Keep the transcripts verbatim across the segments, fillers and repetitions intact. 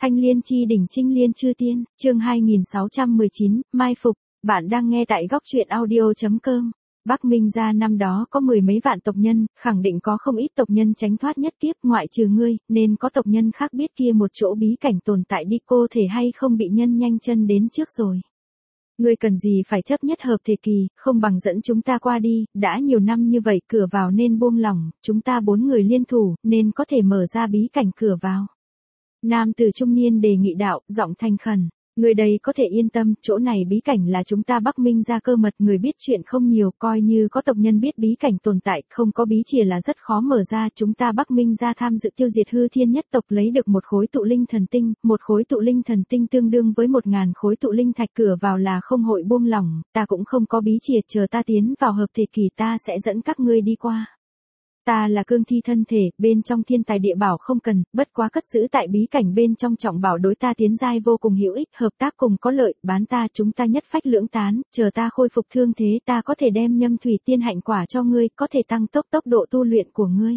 Thanh liên chi đỉnh trinh liên chư tiên, chương hai nghìn sáu trăm mười chín, mai phục, bạn đang nghe tại góc truyện audio.com. Bắc Minh gia năm đó có mười mấy vạn tộc nhân, khẳng định có không ít tộc nhân tránh thoát nhất kiếp ngoại trừ ngươi, nên có tộc nhân khác biết kia một chỗ bí cảnh tồn tại đi cô thể hay không bị nhân nhanh chân đến trước rồi. Ngươi cần gì phải chấp nhất hợp thể kỳ, không bằng dẫn chúng ta qua đi, đã nhiều năm như vậy cửa vào nên buông lỏng, chúng ta bốn người liên thủ, nên có thể mở ra bí cảnh cửa vào. Nam tử trung niên đề nghị đạo, giọng thành khẩn. Người đây có thể yên tâm, chỗ này bí cảnh là chúng ta Bắc Minh gia cơ mật, người biết chuyện không nhiều, coi như có tộc nhân biết bí cảnh tồn tại, không có bí chìa là rất khó mở ra. Chúng ta Bắc Minh gia tham dự tiêu diệt hư thiên nhất tộc, lấy được một khối tụ linh thần tinh, một khối tụ linh thần tinh tương đương với một ngàn khối tụ linh thạch, cửa vào là không hội buông lỏng, ta cũng không có bí chìa, chờ ta tiến vào hợp thể kỳ ta sẽ dẫn các ngươi đi qua. Ta là cương thi thân thể, bên trong thiên tài địa bảo không cần, bất quá cất giữ tại bí cảnh bên trong trọng bảo đối ta tiến giai vô cùng hữu ích, hợp tác cùng có lợi, bán ta chúng ta nhất phách lưỡng tán, chờ ta khôi phục thương thế ta có thể đem nhâm thủy tiên hạnh quả cho ngươi, có thể tăng tốc tốc độ tu luyện của ngươi.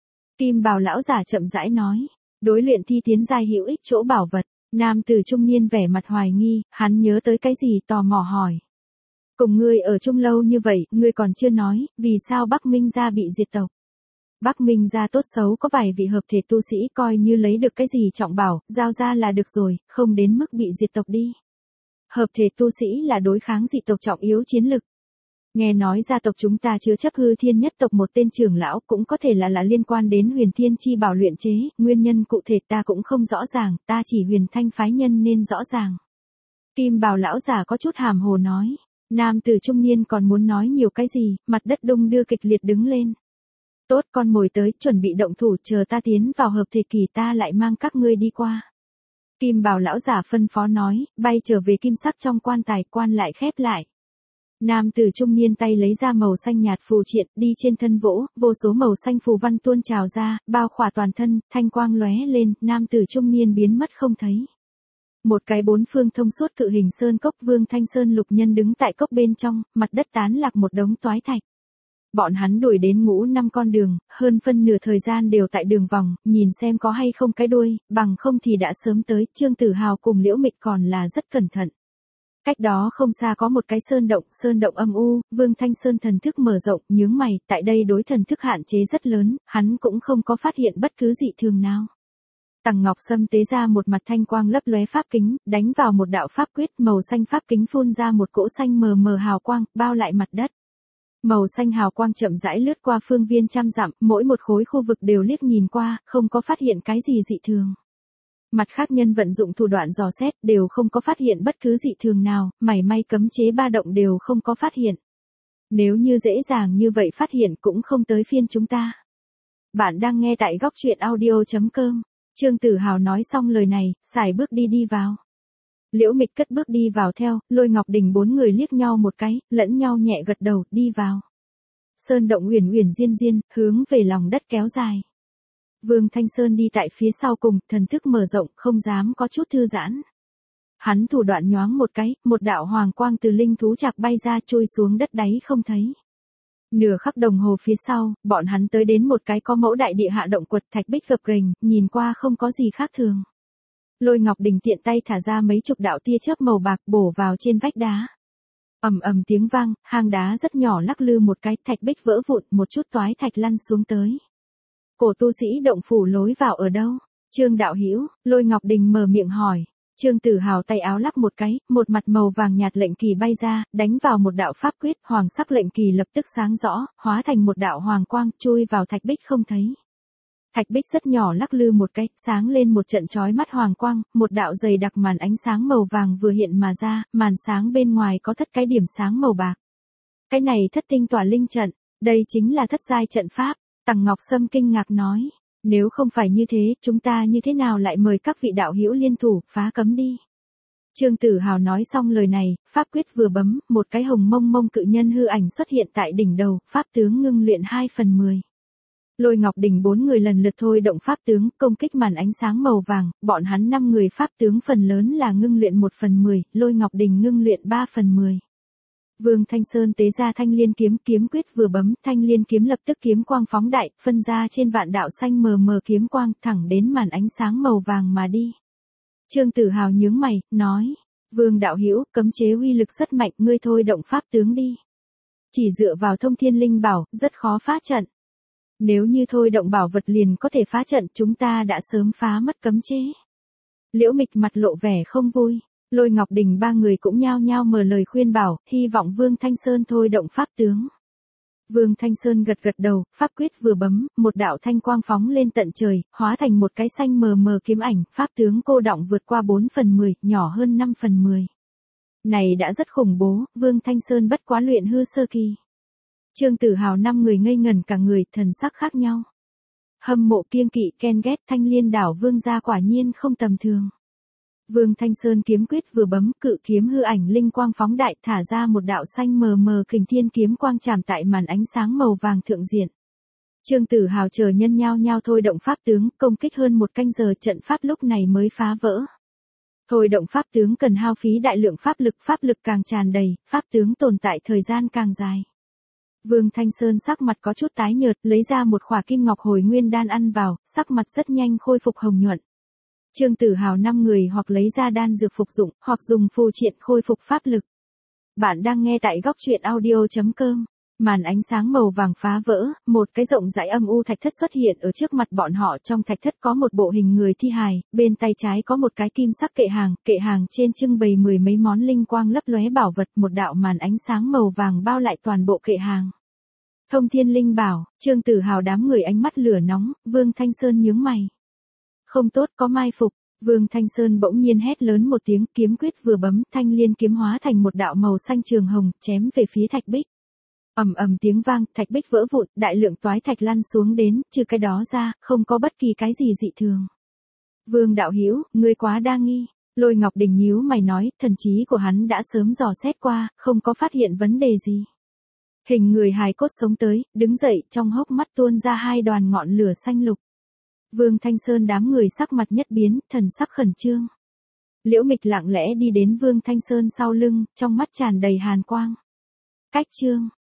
Kim bào lão giả chậm rãi nói, đối luyện thi tiến giai hữu ích chỗ bảo vật, nam tử trung niên vẻ mặt hoài nghi, hắn nhớ tới cái gì tò mò hỏi. Cùng ngươi ở chung lâu như vậy, ngươi còn chưa nói, vì sao Bắc Minh gia bị diệt tộc? Bắc Minh gia tốt xấu có vài vị hợp thể tu sĩ coi như lấy được cái gì trọng bảo, giao ra là được rồi, không đến mức bị diệt tộc đi. Hợp thể tu sĩ là đối kháng dị tộc trọng yếu chiến lực. Nghe nói gia tộc chúng ta chứa chấp hư thiên nhất tộc một tên trưởng lão, cũng có thể là là liên quan đến huyền thiên chi bảo luyện chế, nguyên nhân cụ thể ta cũng không rõ ràng, ta chỉ huyền thanh phái nhân nên rõ ràng. Kim bào lão giả có chút hàm hồ nói, nam tử trung niên còn muốn nói nhiều cái gì, mặt đất đung đưa kịch liệt đứng lên. Tốt, con mồi tới, chuẩn bị động thủ, chờ ta tiến vào hợp thể kỳ ta lại mang các ngươi đi qua. Kim bào lão giả phân phó nói, bay trở về kim sắc trong quan tài, quan lại khép lại. Nam tử trung niên tay lấy ra màu xanh nhạt phù triện, đi trên thân vỗ, vô số màu xanh phù văn tuôn trào ra, bao khỏa toàn thân, thanh quang lóe lên, nam tử trung niên biến mất không thấy. Một cái bốn phương thông suốt cự hình sơn cốc, Vương Thanh Sơn lục nhân đứng tại cốc bên trong, mặt đất tán lạc một đống toái thạch. Bọn hắn đuổi đến ngũ năm con đường, hơn phân nửa thời gian đều tại đường vòng, nhìn xem có hay không cái đuôi, bằng không thì đã sớm tới. Trương Tử Hào cùng Liễu Mịch còn là rất cẩn thận. Cách đó không xa có một cái sơn động, sơn động âm u, Vương Thanh Sơn thần thức mở rộng, nhướng mày, tại đây đối thần thức hạn chế rất lớn, hắn cũng không có phát hiện bất cứ dị thường nào. Tằng Ngọc Sâm tế ra một mặt thanh quang lấp lóe pháp kính, đánh vào một đạo pháp quyết, màu xanh pháp kính phun ra một cỗ xanh mờ mờ hào quang, bao lại mặt đất. Màu xanh hào quang chậm rãi lướt qua phương viên trăm dặm, mỗi một khối khu vực đều liếc nhìn qua, không có phát hiện cái gì dị thường. Mặt khác nhân vận dụng thủ đoạn dò xét, đều không có phát hiện bất cứ dị thường nào, mảy may cấm chế ba động đều không có phát hiện. Nếu như dễ dàng như vậy phát hiện cũng không tới phiên chúng ta. Bạn đang nghe tại góc truyện audio.com. Trương Tử Hào nói xong lời này, xài bước đi đi vào. Liễu Mịch cất bước đi vào theo, Lôi Ngọc Đình bốn người liếc nhau một cái, lẫn nhau nhẹ gật đầu, đi vào. Sơn động uyển uyển diên diên, hướng về lòng đất kéo dài. Vương Thanh Sơn đi tại phía sau cùng, thần thức mở rộng, không dám có chút thư giãn. Hắn thủ đoạn nhoáng một cái, một đạo hoàng quang từ linh thú trạc bay ra trôi xuống đất đáy không thấy. Nửa khắc đồng hồ phía sau, bọn hắn tới đến một cái có mẫu đại địa hạ động quật, thạch bích gập ghềnh, nhìn qua không có gì khác thường. Lôi Ngọc Đình tiện tay thả ra mấy chục đạo tia chớp màu bạc bổ vào trên vách đá. Ầm ầm tiếng vang, hang đá rất nhỏ lắc lư một cái, thạch bích vỡ vụn, một chút toái thạch lăn xuống tới. Cổ tu sĩ động phủ lối vào ở đâu? Trương đạo hữu, Lôi Ngọc Đình mở miệng hỏi. Trương Tử Hào tay áo lắc một cái, một mặt màu vàng nhạt lệnh kỳ bay ra, đánh vào một đạo pháp quyết, hoàng sắc lệnh kỳ lập tức sáng rõ, hóa thành một đạo hoàng quang, chui vào thạch bích không thấy. Thạch bích rất nhỏ lắc lư một cái, sáng lên một trận chói mắt hoàng quang, một đạo dày đặc màn ánh sáng màu vàng vừa hiện mà ra, màn sáng bên ngoài có thất cái điểm sáng màu bạc. Cái này thất tinh tỏa linh trận, đây chính là thất giai trận pháp, Tằng Ngọc Sâm kinh ngạc nói, nếu không phải như thế, chúng ta như thế nào lại mời các vị đạo hữu liên thủ, phá cấm đi. Trương Tử Hào nói xong lời này, pháp quyết vừa bấm, một cái hồng mông mông cự nhân hư ảnh xuất hiện tại đỉnh đầu, pháp tướng ngưng luyện hai phần mười. Lôi Ngọc Đình bốn người lần lượt thôi động pháp tướng, công kích màn ánh sáng màu vàng, bọn hắn năm người pháp tướng phần lớn là ngưng luyện một phần mười, Lôi Ngọc Đình ngưng luyện ba phần mười. Vương Thanh Sơn tế ra thanh liên kiếm, kiếm quyết vừa bấm, thanh liên kiếm lập tức kiếm quang phóng đại, phân ra trên vạn đạo xanh mờ mờ kiếm quang, thẳng đến màn ánh sáng màu vàng mà đi. Trương Tử Hào nhướng mày, nói, Vương đạo hữu, cấm chế uy lực rất mạnh, ngươi thôi động pháp tướng đi. Chỉ dựa vào thông thiên linh bảo, rất khó phá trận. Nếu như thôi động bảo vật liền có thể phá trận, chúng ta đã sớm phá mất cấm chế. Liễu Mịch mặt lộ vẻ không vui, Lôi Ngọc Đình ba người cũng nhao nhao mở lời khuyên bảo, hy vọng Vương Thanh Sơn thôi động pháp tướng. Vương Thanh Sơn gật gật đầu, pháp quyết vừa bấm, một đạo thanh quang phóng lên tận trời, hóa thành một cái xanh mờ mờ kiếm ảnh, pháp tướng cô đọng vượt qua bốn phần mười, nhỏ hơn năm phần mười. Này đã rất khủng bố, Vương Thanh Sơn bất quá luyện hư sơ kỳ. Trương Tử Hào năm người ngây ngẩn cả người, thần sắc khác nhau. Hâm mộ kiêng kỵ ghen ghét, Thanh Liên đảo Vương gia quả nhiên không tầm thường. Vương Thanh Sơn kiếm quyết vừa bấm, cự kiếm hư ảnh linh quang phóng đại, thả ra một đạo xanh mờ mờ kình thiên kiếm quang chạm tại màn ánh sáng màu vàng thượng diện. Trương Tử Hào chờ nhân nhao nhao thôi động pháp tướng, công kích hơn một canh giờ, trận pháp lúc này mới phá vỡ. Thôi động pháp tướng cần hao phí đại lượng pháp lực, pháp lực càng tràn đầy, pháp tướng tồn tại thời gian càng dài. Vương Thanh Sơn sắc mặt có chút tái nhợt, lấy ra một khỏa kim ngọc hồi nguyên đan ăn vào, sắc mặt rất nhanh khôi phục hồng nhuận. Trương Tử Hào năm người hoặc lấy ra đan dược phục dụng, hoặc dùng phù triện khôi phục pháp lực. Bạn đang nghe tại góc truyện audio chấm com. Màn ánh sáng màu vàng phá vỡ, một cái rộng rãi âm u thạch thất xuất hiện ở trước mặt bọn họ, trong thạch thất có một bộ hình người thi hài, bên tay trái có một cái kim sắc kệ hàng, kệ hàng trên trưng bày mười mấy món linh quang lấp lóe bảo vật, một đạo màn ánh sáng màu vàng bao lại toàn bộ kệ hàng. Thông thiên linh bảo, Trương Tử Hào đám người ánh mắt lửa nóng, Vương Thanh Sơn nhướng mày. Không tốt, có mai phục. Vương Thanh Sơn bỗng nhiên hét lớn một tiếng, kiếm quyết vừa bấm, thanh liên kiếm hóa thành một đạo màu xanh trường hồng, chém về phía thạch bích. Ầm ầm tiếng vang, thạch bích vỡ vụn, đại lượng toái thạch lăn xuống đến, trừ cái đó ra, không có bất kỳ cái gì dị thường. Vương đạo hữu, ngươi quá đa nghi. Lôi Ngọc Đình nhíu mày nói, thần trí của hắn đã sớm dò xét qua, không có phát hiện vấn đề gì. Hình người hài cốt sống tới, đứng dậy, trong hốc mắt tuôn ra hai đoàn ngọn lửa xanh lục. Vương Thanh Sơn đám người sắc mặt nhất biến, thần sắc khẩn trương. Liễu Mịch lặng lẽ đi đến Vương Thanh Sơn sau lưng, trong mắt tràn đầy hàn quang. Cách chương